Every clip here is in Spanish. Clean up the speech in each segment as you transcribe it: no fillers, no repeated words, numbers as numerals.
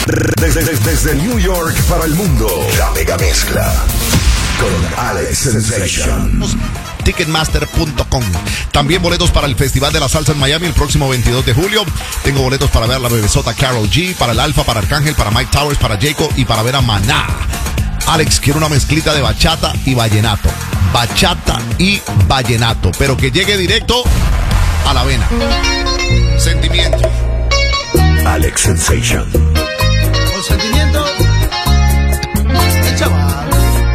Desde New York para el mundo, la mega mezcla con Alex Sensation. Ticketmaster.com. También boletos para el Festival de la Salsa en Miami el próximo 22 de julio. Tengo boletos para ver a la bebesota Karol G, para el Alfa, para Arcángel, para Mike Towers, para Jacob y para ver a Maná. Alex quiere una mezclita de bachata y vallenato. Bachata y vallenato, pero que llegue directo a la vena. Sentimiento. Alex Sensation. Con sentimiento, el chaval.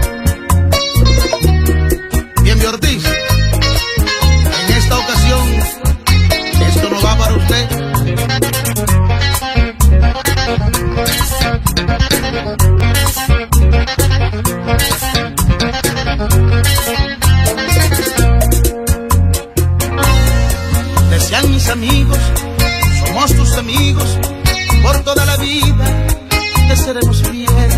Bien, de Ortiz. En esta ocasión, esto no va para usted. Decían mis amigos, somos tus amigos, por toda la vida te seremos fieles.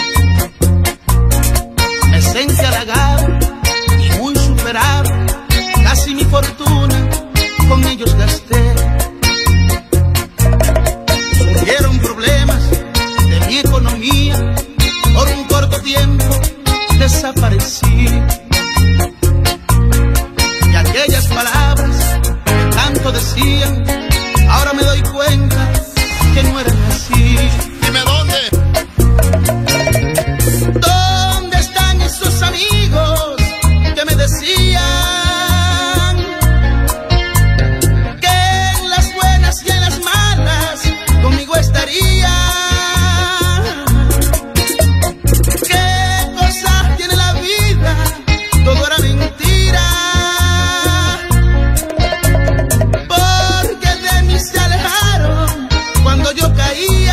Me sentí halagado y muy superado, casi mi fortuna con ellos gasté. Surgieron problemas de mi economía, por un corto tiempo desaparecí. Y aquellas palabras que tanto decían, ahora me doy cuenta que no eran así. Dime dónde. ¿Dónde están esos amigos que me decían que en las buenas y en las malas conmigo estarían? ¿Qué cosa tiene la vida? Todo era mentira, porque de mí se alejaron cuando yo caía,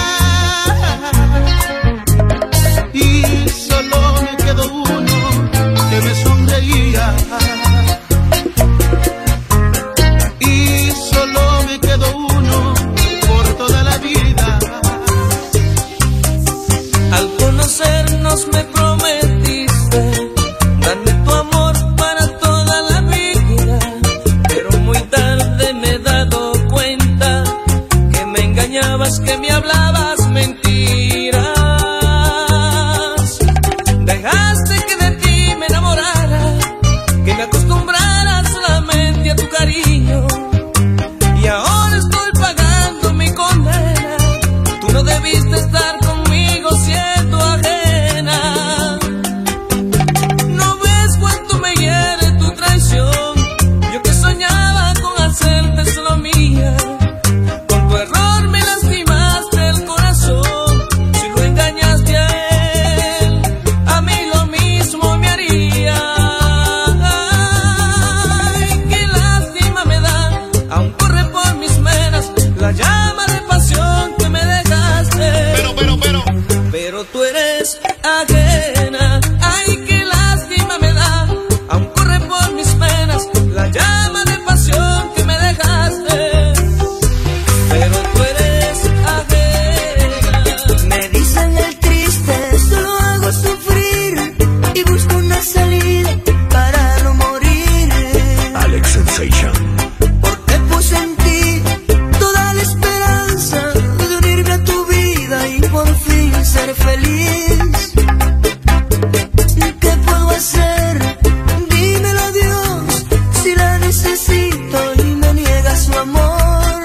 y solo me quedó uno que me sonreía, y solo me quedó uno por toda la vida. Al conocernos me prometiste darme tu amor para toda la vida, pero muy tarde me he dado cuenta que me engañabas, que me hablabas mentiras. Dejaste que de ti me enamorara, que me acostumbrara solamente a tu cariño, y ahora estoy pagando mi condena. Tú no debiste estar conmigo siendo ajena. ¿No ves cuánto me hiere tu traición? Yo que soñaba con hacerte solo mía. Con tu error me lastimaste el corazón. Si lo engañaste a él, a mí lo mismo me haría. Ay, qué lástima me da, aún corre por mis venas la llama de pasión que me dejaste. Pero tú eres ajena. Ay, qué lástima me da, aún corre por mis venas la llama de pasión que me dejaste. Pero tú eres ajena. Me dicen el triste, solo hago sufrir y busco una salida para no morir. Alex Sensation. Porque puse en ti toda la esperanza de unirme a tu vida y por fin ser feliz. ¿Qué puedo hacer? Dímelo, Dios, si la necesito y me niega su amor.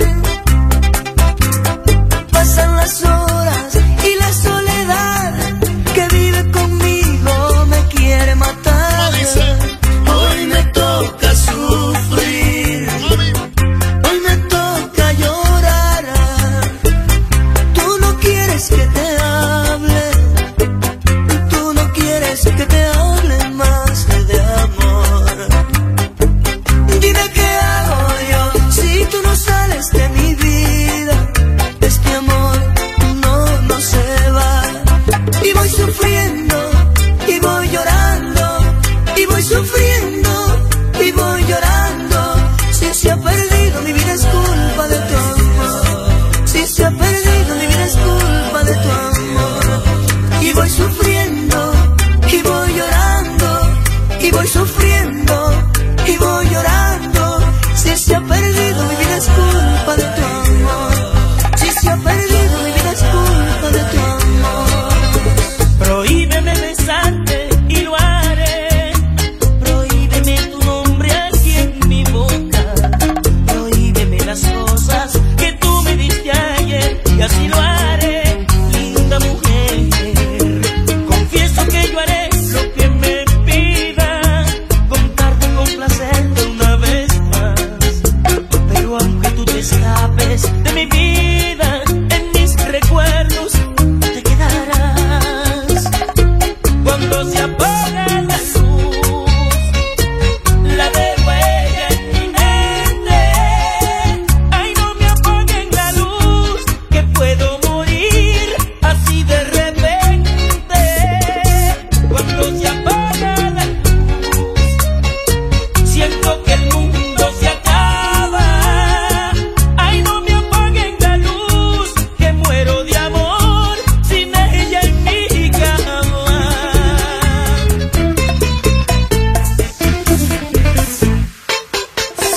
Pasan las horas y la soledad que vive conmigo me quiere matar. Hoy me toca sufrir, hoy me toca llorar. Tú no quieres que te hable, tú no quieres que te hable más que de amor. Dime qué hago yo si tú no sales de mi vida. Este amor no se va. Y voy sufriendo y voy llorando, y voy sufriendo y voy llorando. Si se ha perdido mi vida es culpa de tu amor. Si se ha perdido mi vida es culpa de tu amor. Y voy sufriendo y voy llorando, y voy sufriendo y voy llorando. Si se ha perdido mi vida es culpa de tu amor. Si se ha perdido mi vida es culpa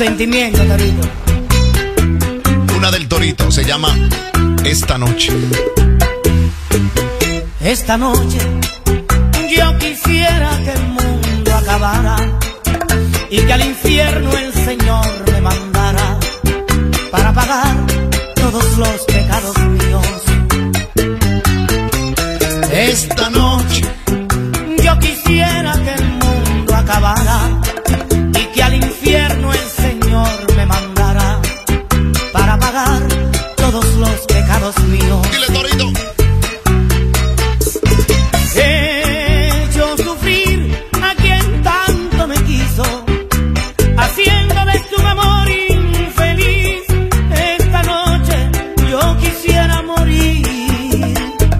sentimiento, Torito. Una del Torito, se llama Esta Noche. Esta noche yo quisiera que el mundo acabara y que al infierno el Señor me mandara para pagar todos los pecados míos. Esta noche yo quisiera que el mundo acabara y que al infierno el Señor me mandara para pagar todos los pecados míos. Dile, Torito. He hecho sufrir a quien tanto me quiso, haciéndome su amor infeliz. Esta noche yo quisiera morir.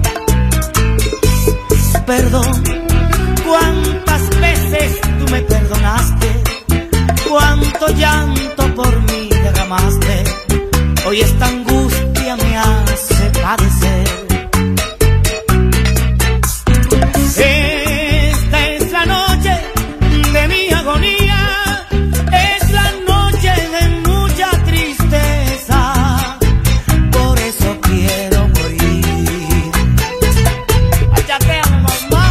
Perdón, cuántas veces tú me perdonaste, cuánto llanto por mí derramaste. Hoy esta angustia me hace padecer. Esta es la noche de mi agonía, es la noche de mucha tristeza. Por eso quiero morir. Achateame, mamá.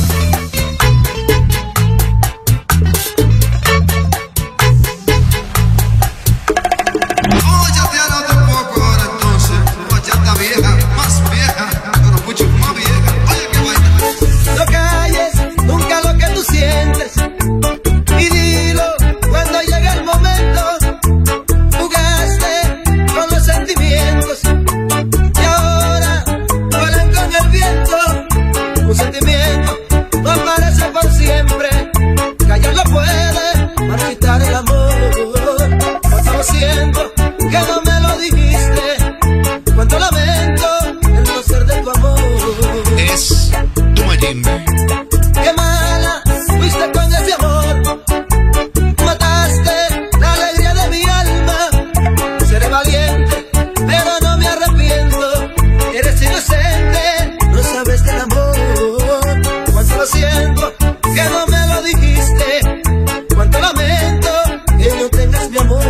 Chateándote un poco ahora entonces, bachata vieja, más vieja, pero mucho más vieja. Oye, qué vaina. No calles nunca lo que tú sientes y dilo cuando llegue el momento. Jugaste con los sentimientos y ahora vuelan con el viento. Un sentimiento no aparece por siempre, callar no puede marchitar el amor. Cuánto lo siento que no me lo dijiste, cuánto lamento el no ser de tu amor. Es tu Mayimbe. Qué mala fuiste con ese amor, mataste la alegría de mi alma. Seré valiente, pero no me arrepiento. Eres inocente, no sabes del amor. Cuánto lo siento que no me lo dijiste, cuánto lamento que no tengas mi amor.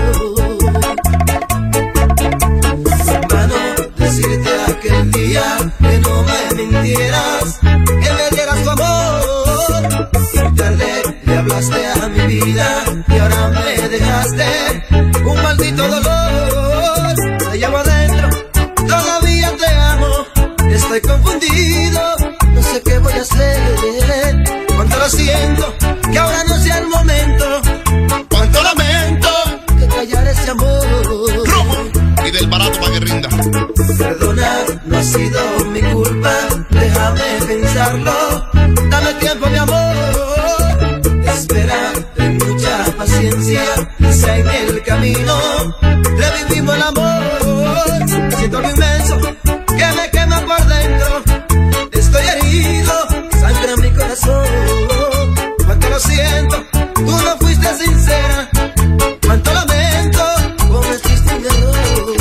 Hermano, decirte aquel día que no me mintieras, que me dieras tu amor. Y tarde le hablaste a mi vida y ahora me dejaste un maldito dolor. Te llevo adentro, todavía te amo. Estoy confundido, no sé qué voy a hacer. Cuánto lo siento que ahora no sea el momento. Cuánto lamento que callar ese amor. Rojo. Y del barato para que rinda. Perdona, no ha sido mi culpa, déjame pensarlo. Dame tiempo, mi amor. Espera, ten mucha paciencia, quizá en el camino revivimos el amor. Siento lo inmenso que me quema por dentro. Estoy herido, sangra mi corazón. Cuánto lo siento, tú no fuiste sincera. Cuánto lamento, cometiste un error.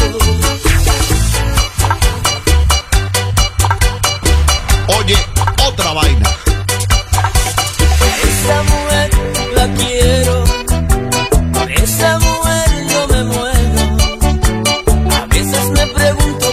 Oye, otra vaina. Esa mujer la quiero, por esa mujer yo me muero. A veces me pregunto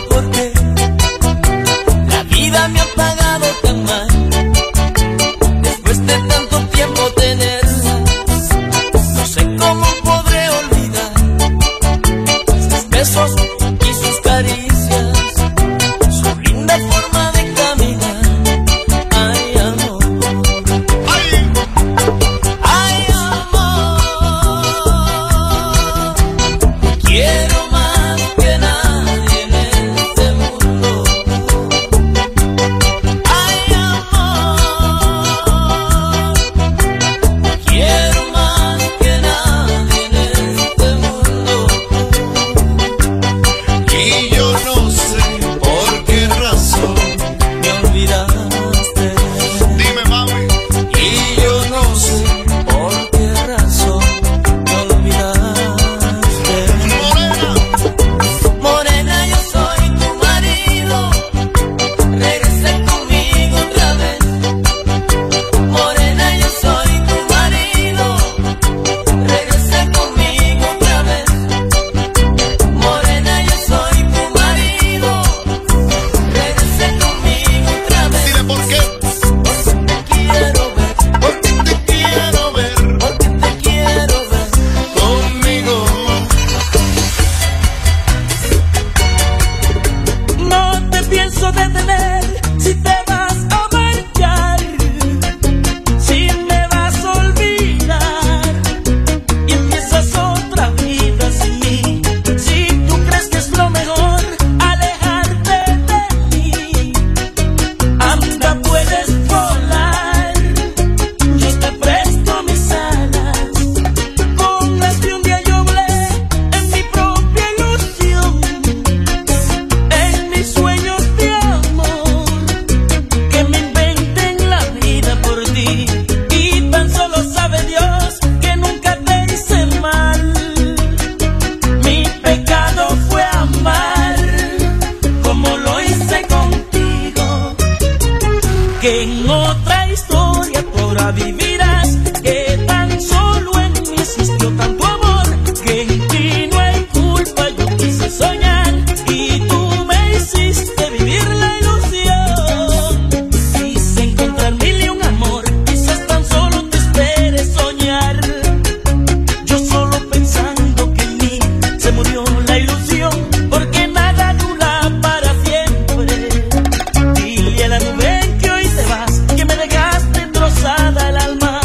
que en otra historia tú ahora vivirás, que tan solo en mí existió tanto amor, que en ti no hay culpa, yo quise soñar y tú me hiciste vivir la ilusión. Quise encontrar mil y un amor, quizás tan solo te espere soñar. Yo solo pensando que en mí se murió la ilusión, porque nada dura para siempre. Dile a la nube que hoy te vas, que me dejaste trozada el alma.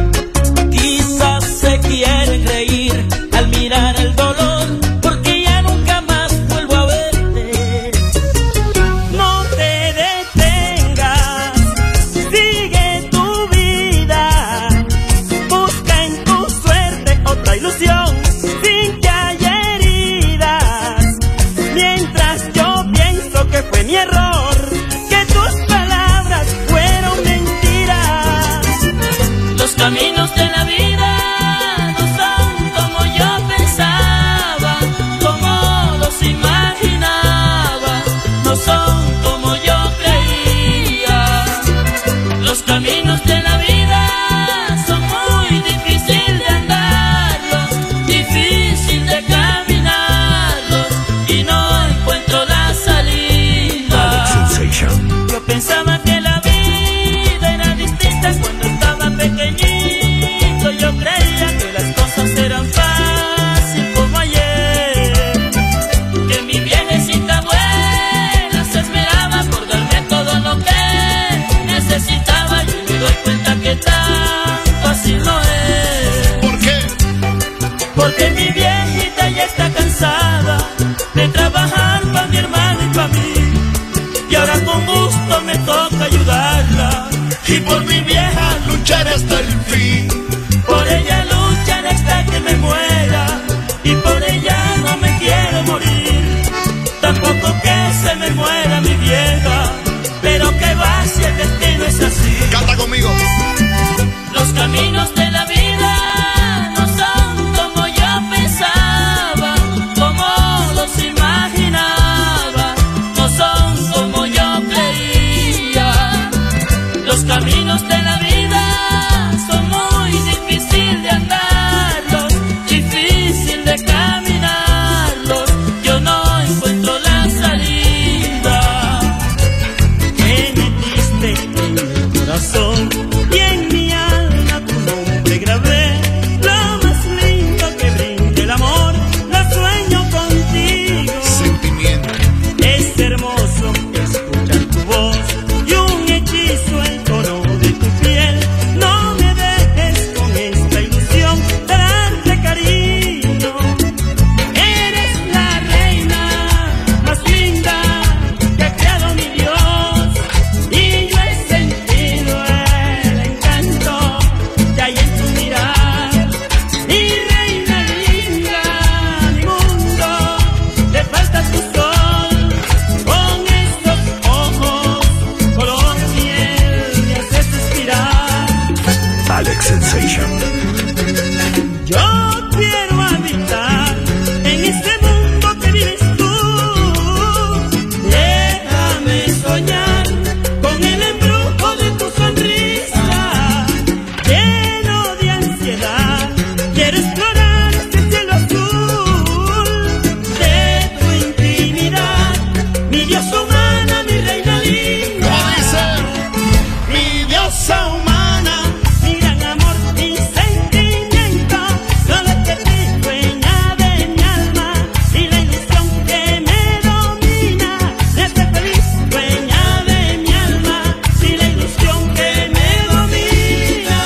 Quizás se quieren reír al mirar el dolor, porque ya nunca más vuelvo a verte. No te detengas, sigue tu vida, busca en tu suerte otra ilusión, sin que haya heridas. Mientras yo pienso que fue mi error, que tus palabras fueron mentiras. Los caminos de la vida no son como yo pensaba, como los imaginaba, no son como yo creía. Los caminos de la vida son muy difíciles de andarlos, difícil de caminarlos, y no encuentro la salida. Yo pensaba que la vida era distinta cuando estaba pequeñito. Yo creía que las cosas eran fáciles como ayer, que mi viejecita abuela se esmeraba por darme todo lo que necesitaba. Yo me doy cuenta que tan fácil no es. ¿Por qué? Porque mi viejita ya está cansada de trabajar para mi hermano y para mí, y ahora con gusto me toca ayudarla. Y por mi vieja luchar hasta el fin. Por ella lucharé hasta que me muera, y por ella no me quiero morir. Tampoco que se me muera mi vieja, pero que va si el destino es así. Canta conmigo. Los caminos de la vida no son como yo pensaba, como los imaginaba, no son como yo creía. Los caminos de la vida son muy difíciles de andarlos, difícil de caminarlos. Yo no encuentro la salida. Me metiste en el corazón y en mi alma tu nombre grabé. Lo más lindo que brinda el amor, lo sueño contigo. Sentimiento. Es hermoso escuchar tu voz y un hechizo el tono de tu piel. No me dejes con esta ilusión de darte cariño. Eres la reina más linda que ha creado mi Dios, y yo he sentido el encanto que hay en tu mirar. Mi reina linda, mi mundo, te falta tu sol. Con estos ojos color miel me haces suspirar. Alex Sensation. Yo quiero habitar en este mundo que vives tú. Déjame soñar con el embrujo de tu sonrisa. Lleno de ansiedad, quiero explorar este cielo azul de tu intimidad. Mi diosa humana, mi reina linda. ¿Cómo dice? Mi diosa humana, mi gran amor, mi sentimiento, solo que ti, dueña de mi alma, y la ilusión que me domina, de ser feliz, dueña de mi alma, y la ilusión que me domina.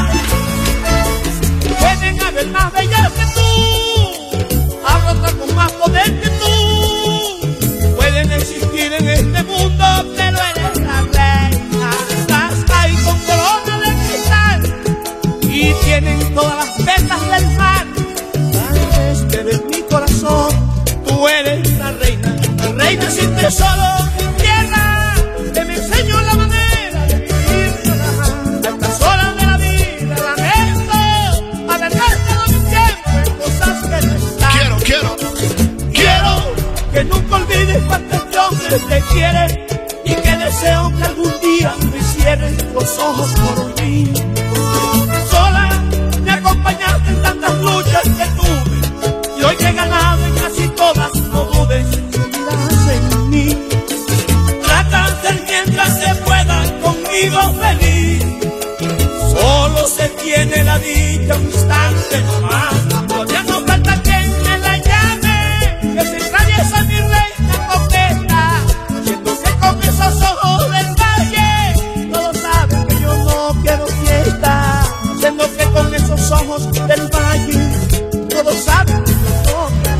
Pueden haber más bellas que tú, habrá con más poder que tú, pueden existir en este mundo, pero eres la reina. Estás ahí con corona de cristal y tienen todas las vetas del mar. Antes de mi corazón, tú eres la reina sin tesoro en tierra, que me enseñó la manera de vivir sola. A estas horas de la vida lamento haber gastado mi tiempo en cosas que no están. Quiero. Que nunca olvides cuántos hombres te quieren y que de deseo que algún día me cierres los ojos por mí. Sola me acompañaste en tantas luchas que tuve y hoy que he ganado en casi todas, no dudes, miras en mí. Trata de ser mientras se pueda conmigo feliz. Solo se tiene la dicha un instante nomás. Todavía no falta quien me la llame, que se atraviesa mi reina coqueta, siento que con esos ojos del valle todos saben que yo no quiero fiesta. Siento que con esos ojos del valle todos saben que yo no quiero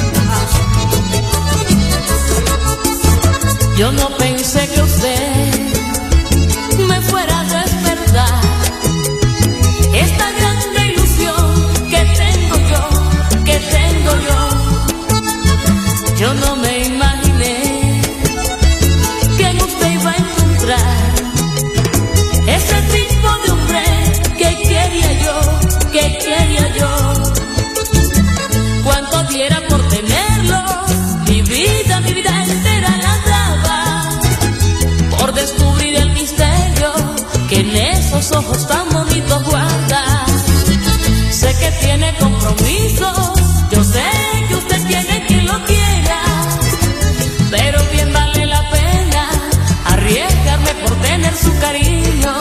fiesta. Yo no pensé que usted me fuera a despertar esta grande ilusión que tengo yo. Yo no me imaginé que en usted iba a encontrar ese tipo de hombre que quería yo. Cuánto diera por tenerlo, mi vida entera la daba por descubrir el misterio que en esos ojos tan bonitos guarda. Sé que tiene compromisos, yo sé que usted tiene quien lo quiera, pero bien vale la pena arriesgarme por tener su cariño.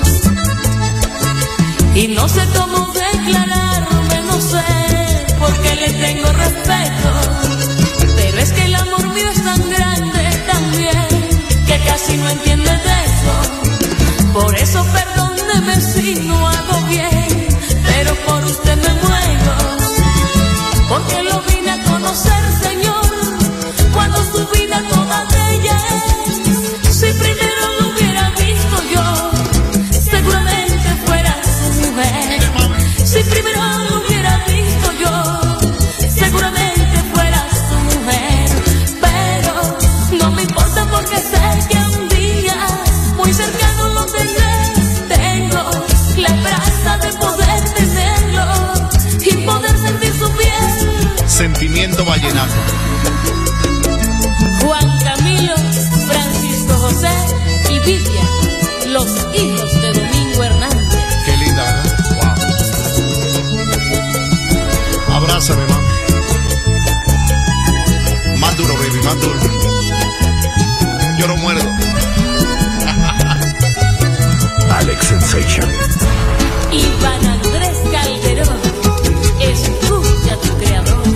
Y no sé cómo declararme, no sé, porque le tengo respeto, pero es que el amor mío es tan grande también que casi no entiende de eso. Por eso perdóneme si no hago bien, pero por usted me muero, porque lo vine a conocer, Señor, cuando su vida toda de ella es. Si primero lo hubiera visto yo, seguramente fuera su mujer. Si primero lo hubiera visto yo, seguramente fuera su mujer. Pero no me importa porque sé que un día muy cercano lo tendré. Tengo la esperanza de poder tenerlo y poder sentir su piel. Sentimiento vallenato. Juan Camilo, Francisco José y Vivian, los hijos de Domingo Hernández. Qué linda, ¿verdad? Wow. Abrázame, mami. Más duro, baby, más duro. Yo no muerdo. Alex Sensation. Iván Andrés Calderón, escucha a tu creador.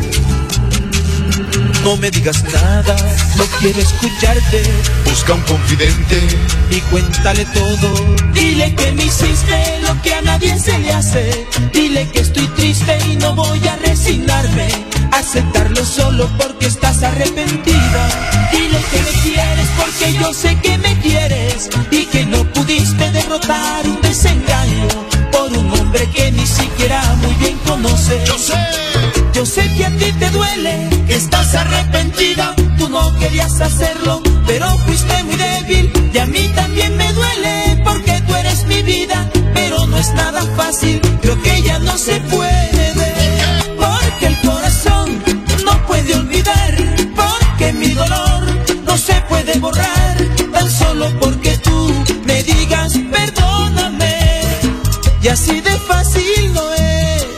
No me digas nada, no quiero escucharte. Busca un confidente Y cuéntale todo. Dile que me hiciste lo que a nadie se le hace. Dile que estoy triste y no voy a resignarme a aceptarlo solo porque estás arrepentida. Dile que me quieres porque yo sé que me quieres y que no pudiste derrotar un desengaño por un hombre que ni siquiera muy bien conoces. Yo sé que a ti te duele, que estás arrepentida. Tú no querías hacerlo, pero fuiste muy débil. Y a mí también me duele, porque tú eres mi vida. Pero no es nada fácil, creo que ya no se puede. Porque el corazón no puede olvidar. Porque mi dolor no se puede borrar. Tan solo porque tú me digas perdóname. Y así de fácil no es.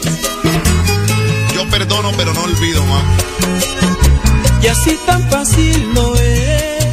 perdono, pero no olvido, ma. Y así tan fácil no es.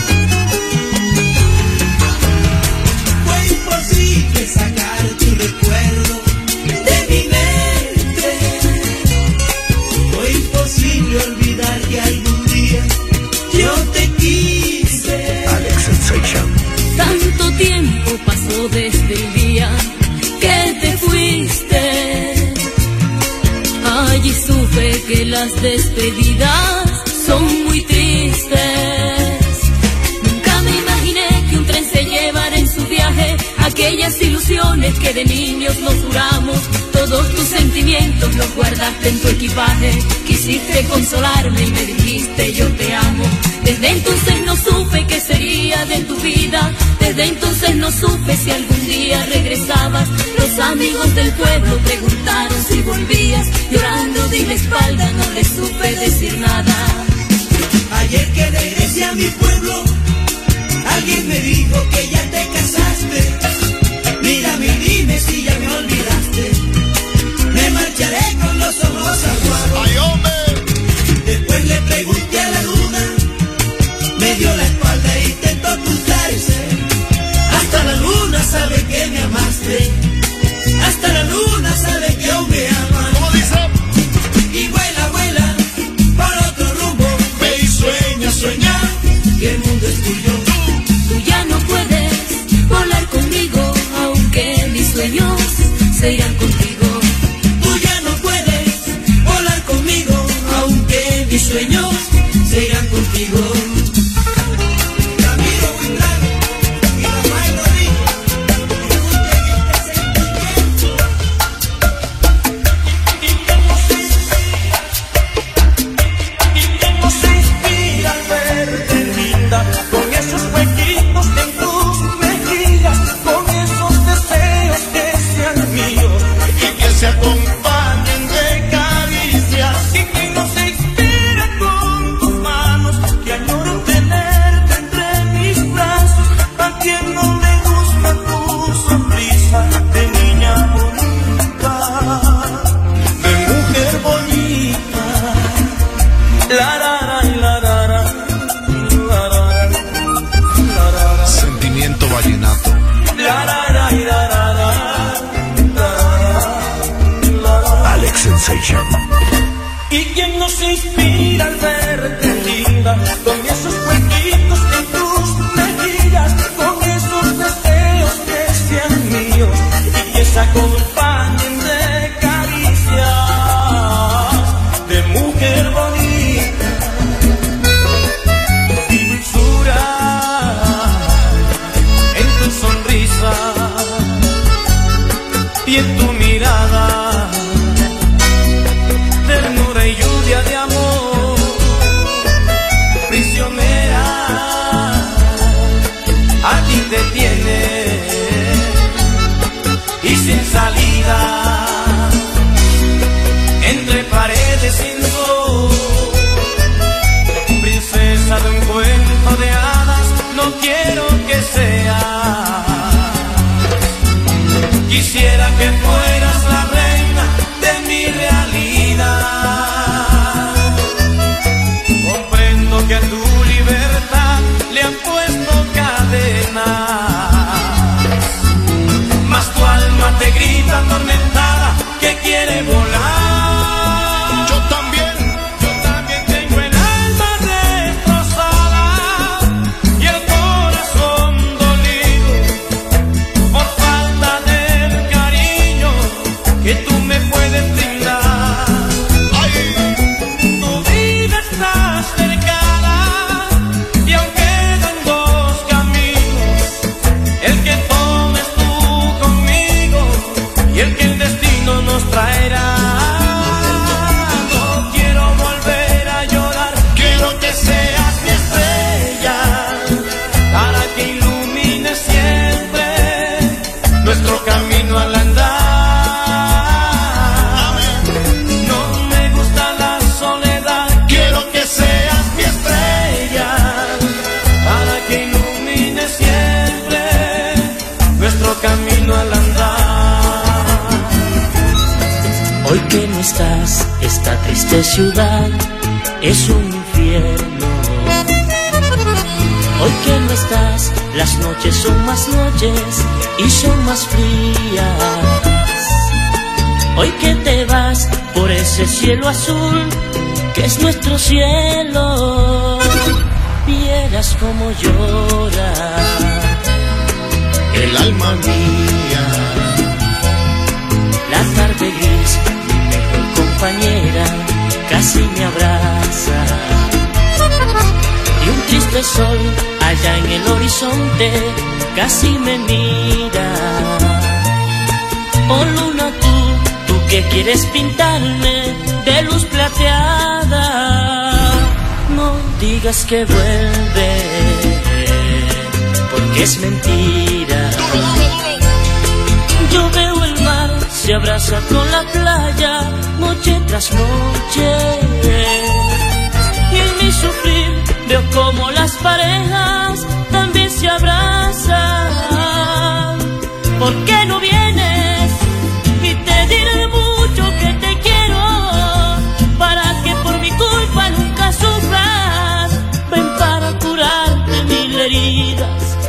Fue imposible sacar tu recuerdo de mi mente. Fue imposible olvidar que algún día yo te quise. Alex Sensation. Tanto tiempo pasó desde el día que te fuiste. Allí supe que las despedidas son muy tristes. Nunca me imaginé que un tren se llevara en su viaje aquellas ilusiones que de niños nos juramos. Todos tus sentimientos los guardaste en tu equipaje. Quisiste consolarme y me dijiste yo te amo. Desde entonces no supe qué sería de tu vida. Desde entonces no supe si algún día regresabas. Los amigos del pueblo preguntaron si volvías. Llorando di la espalda, no les supe decir nada. Ayer que regresé a mi pueblo, Alguien me dijo que ya te casaste. Mírame y dime si ya me olvidaste. Me marcharé con los ojos aguados. ¡Ay, hombre! Después le pregunté a la luna, me dio la espalda e intentó ocultarse. Hasta la luna sabe que me amaste. Hasta la luna sabe que aún me amas. ¿Cómo dice? Y vuela, vuela por otro rumbo. Ve y sueña, sueña que el mundo es tuyo. Tú ya no puedes volar conmigo, aunque mis sueños se irán contigo. Tú ya no puedes volar conmigo, aunque mis sueños se irán contigo. Ramiro Buitrago y Rafael Rodríguez, escuchen este sentimiento. ¿Quién no se inspira al verte linda, con esos huequitos en tus mejillas, con esos deseos que sean míos y que se acompañen de caricias? ¿Y quién no se inspira con tus manos, que añoro tenerte entre mis brazos? ¿A quién no le gusta tu sonrisa de niña bonita, de mujer bonita? La la la la la la, la la la, Sentimiento vallenato. la la la la la. Alex Sensation. ¿Y quién no se inspira al verte linda, con esos huequitos en tus mejillas, con esos deseos que sean míos y que se acompañen de caricias de mujer bonita? Y dulzura en tu sonrisa y en tu mirada, ternura y lluvia de amor, prisionera, aquí te tiene y sin salida, entre paredes sin sol, princesa de un cuento de hadas, no quiero que seas. Quisiera que fueras la reina de mi realidad. Comprendo que a tu libertad le han puesto cadenas, mas tu alma te grita atormentada que quiere volar. Yo también. Tengo el alma destrozada y el corazón dolido por falta del cariño que tú me puedes brindar. Tu vida está cercana y aún quedan dos caminos, el que tomes tú conmigo y el que el destino nos traerá. No quiero volver a llorar, quiero que seas mi estrella, para que ilumine siempre nuestro camino al andar. No me gusta la soledad, quiero que seas mi estrella, para que ilumine siempre nuestro camino al andar. Hoy que no estás, esta triste ciudad es un infierno. Hoy que no estás, las noches son más noches y son más frías. Hoy que te vas por ese cielo azul que es nuestro cielo, vieras como llora el alma mía. La tarde gris, mi mejor compañera, casi me abraza, y un triste sol allá en el horizonte casi me mira. Oh luna, tú que quieres pintarme de luz plateada, no digas que vuelve, porque es mentira. Yo veo el mar, se abraza con la playa, noche tras noche, y en mi sufrir veo como las parejas también se abrazan.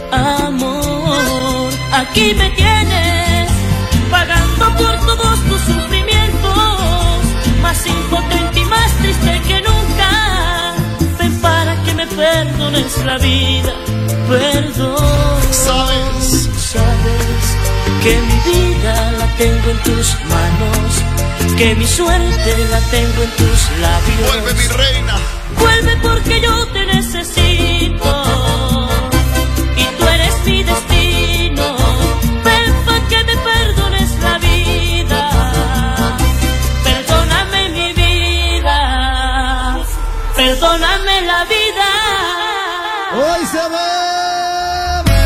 amor. Aquí me tienes, pagando por todos tus sufrimientos, más impotente y más triste que nunca. Ven para que me perdones la vida, perdón. ¿Sabes? Sabes que mi vida la tengo en tus manos, que mi suerte la tengo en tus labios. Vuelve, mi reina. Vuelve porque yo te necesito y tú eres mi destino. Ven pa' que me perdones la vida, perdóname mi vida, perdóname la vida. Hoy se bebe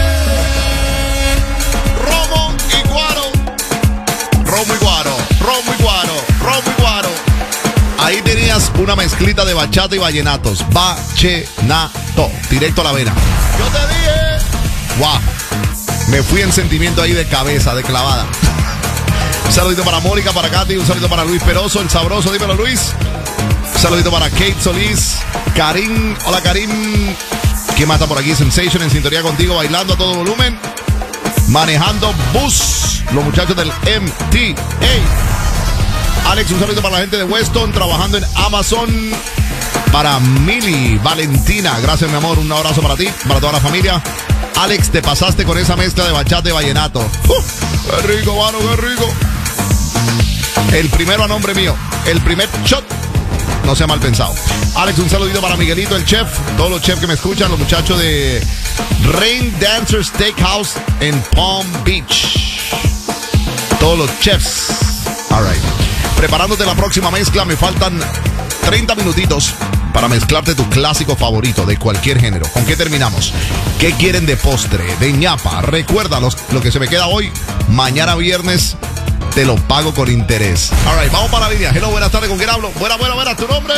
Romo y guaro. Romo y guaro. Romo y guaro. Romo y guaro. Ahí tenías una mezclita de bachata y vallenatos. Vallenato. Directo a la vena. Yo te dije. Wow. Me fui en sentimiento ahí de cabeza, de clavada. Un saludito para Mónica, para Katy. Un saludito para Luis Peroso, el sabroso. Dímelo, Luis. Un saludito para Kate Solís. Karim. Hola, Karim. ¿Quién más está por aquí? Sensation en sintonía contigo, bailando a todo volumen. Manejando bus. Los muchachos del MTA. Alex, un saludo para la gente de Weston, trabajando en Amazon. Para Mili, Valentina, gracias mi amor, un abrazo para ti, para toda la familia. Alex, te pasaste con esa mezcla de bachata y vallenato. ¡Qué rico, mano, qué rico! El primero a nombre mío, el primer shot, no sea mal pensado. Alex, un saludito para Miguelito, el chef, todos los chefs que me escuchan, los muchachos de Rain Dancer Steakhouse en Palm Beach. Todos los chefs. All right. Preparándote la próxima mezcla, me faltan 30 minutitos para mezclarte tu clásico favorito de cualquier género. ¿Con qué terminamos? ¿Qué quieren de postre, de ñapa? Recuerda lo que se me queda hoy. Mañana viernes te lo pago con interés. All right, vamos para la línea. Hello, buenas tardes. ¿Con quién hablo? Buena. ¿Tu nombre?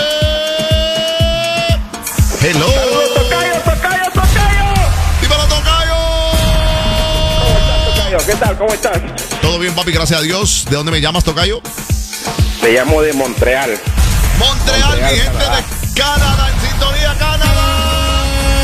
Hello. Tocayo. Dímelo, Tocayo. ¿Cómo estás, Tocayo? ¿Qué tal? ¿Cómo estás? Todo bien, papi, gracias a Dios. ¿De dónde me llamas, Tocayo? Te llamo de Montreal. Montreal, mi gente Canadá. de Canadá, en sintonía, Canadá.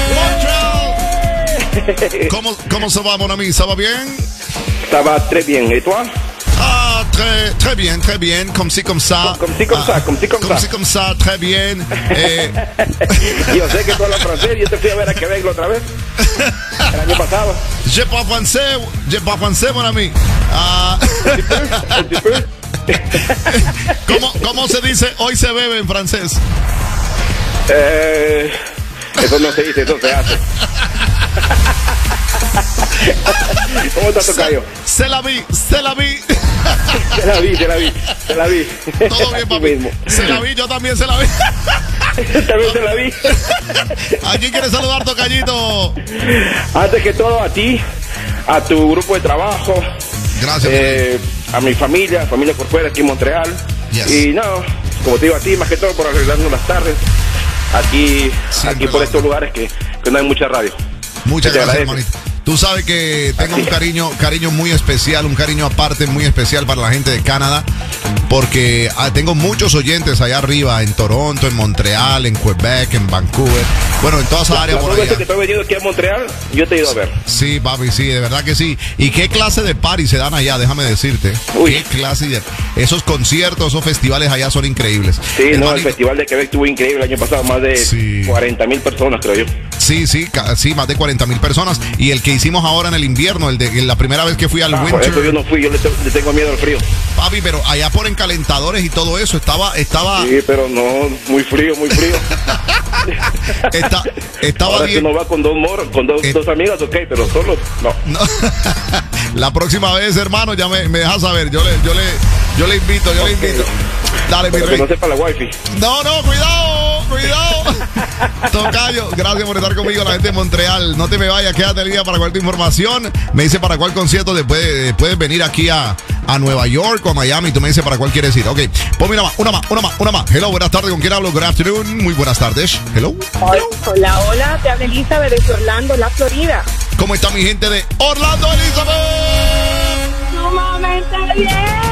Montreal. ¿Cómo se va, mon ami? ¿Se va bien? Ça va très bien. ¿Y tú? Ah, très bien. Comme si, comme ça. Comme si, comme ça. Comme si, comme ça, très bien. Yo sé que tú hablas francés. Yo te fui a ver a Quebec la otra vez. El año pasado. Je parle français, mon ami. Un petit peu. ¿Cómo se dice hoy se bebe en francés? Eso no se dice, eso se hace. ¿Cómo estás, Tocayo? Se la vi. Se la vi. Todo bien, Así papi. mismo. Se la vi, yo también se la vi. También se la vi. ¿A quién quieres saludar, Tocayito? Antes que todo, a ti, a tu grupo de trabajo. Gracias. A mi familia por fuera aquí en Montreal. Yes. Y no, como te digo a ti, más que todo por arreglarnos las tardes aquí por estos lugares que no hay mucha radio. Muchas Te gracias, agradezco. hermanito. Tú sabes que tengo un cariño muy especial, un cariño aparte muy especial para la gente de Canadá, porque tengo muchos oyentes allá arriba, en Toronto, en Montreal, en Quebec, en Vancouver, bueno, en todas esas áreas por Las allá. veces que te he venido aquí a Montreal, yo te he ido a ver. Sí, papi, sí, de verdad que sí. ¿Y qué clase de party se dan allá? Déjame decirte. Uy. ¿Qué clase de... Esos conciertos, esos festivales allá son increíbles. Sí, no, el Hermanito, Festival de Quebec estuvo increíble el año pasado, más de Sí. 40,000 personas, creo yo. Sí, más de 40,000 personas. Y el que hicimos ahora en el invierno, la primera vez que fui al Por Winter. eso yo no fui, yo le tengo miedo al frío. Papi, pero allá ponen calentadores y todo eso. Estaba Sí, pero no, muy frío. estaba Ahora bien. si uno va con dos amigas, ok, pero solo, no. No. La próxima vez, hermano, ya me dejas saber. Yo le invito. Dale, mi Pero que rey. no sepa la wifi. No, cuidado. Tocayo, gracias por estar conmigo, la gente de Montreal. No te me vayas, quédate línea para cualquier información. Me dice para cuál concierto puedes venir aquí a Nueva York o a Miami. Tú me dices para cuál quieres ir. Ok, pues mira, una más. Hello, buenas tardes, ¿con quién hablo? Good afternoon, muy buenas tardes. Hello. Hola, te habla Elizabeth desde Orlando, la Florida. ¿Cómo está mi gente de Orlando, Elizabeth? Sumamente bien.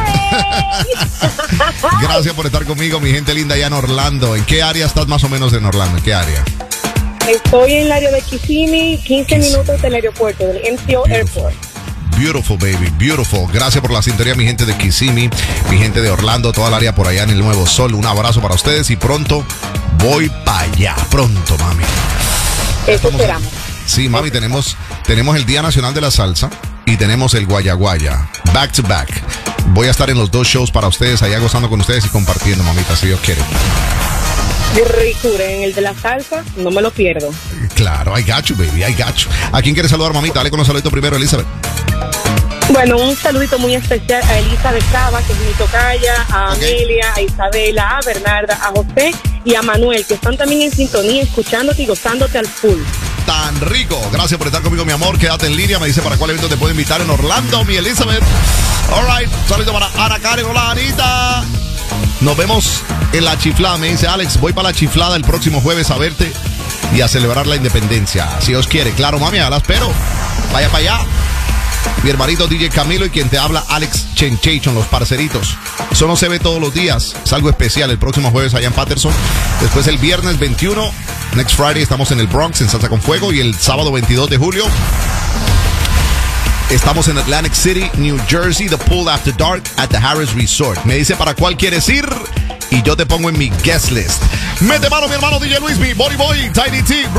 Gracias por estar conmigo, mi gente linda allá en Orlando. ¿En qué área estás más o menos en Orlando? ¿En qué área? Estoy en el área de Kissimmee, 15 minutos del aeropuerto, del MCO Airport. Beautiful, baby, beautiful. Gracias por la sintonía, mi gente de Kissimmee, mi gente de Orlando, toda el área por allá en el Nuevo Sol. Un abrazo para ustedes y pronto voy para allá. Pronto, mami. Eso esperamos. Sí, mami, tenemos el Día Nacional de la Salsa y tenemos el Guayaguaya. Back to back. Voy a estar en los dos shows para ustedes, allá gozando con ustedes y compartiendo, mamita, si Dios quiere. Ricura, en el de la salsa, no me lo pierdo. Claro, I got you, baby, I got you. ¿A quién quieres saludar, mamita? Dale con un saludito primero, Elizabeth. Bueno, un saludito muy especial a Elizabeth Cava, que es mi tocaya, a Amelia, a Isabela, a Bernarda, a José y a Manuel, que están también en sintonía, escuchándote y gozándote al full. Tan rico. Gracias por estar conmigo, mi amor. Quédate en línea. Me dice para cuál evento te puedo invitar en Orlando, mi Elizabeth. All right. Saludo para Ana Karen. Hola, Anita. Nos vemos en la chiflada. Me dice Alex, voy para la chiflada el próximo jueves a verte y a celebrar la independencia. Si Dios quiere. Claro, mami, ya la espero. Vaya para allá. Mi hermanito DJ Camilo y quien te habla, Alex Chenchation, los parceritos. Eso no se ve todos los días. Es algo especial el próximo jueves allá en Patterson. Después el viernes 21, next Friday, estamos en el Bronx, en Salsa con Fuego. Y el sábado 22 de julio, estamos en Atlantic City, New Jersey, The Pool After Dark at the Harris Resort. Me dice para cuál quieres ir y yo te pongo en mi guest list. Mete mano, mi hermano DJ Luis, mi Body Boy, Tiny T.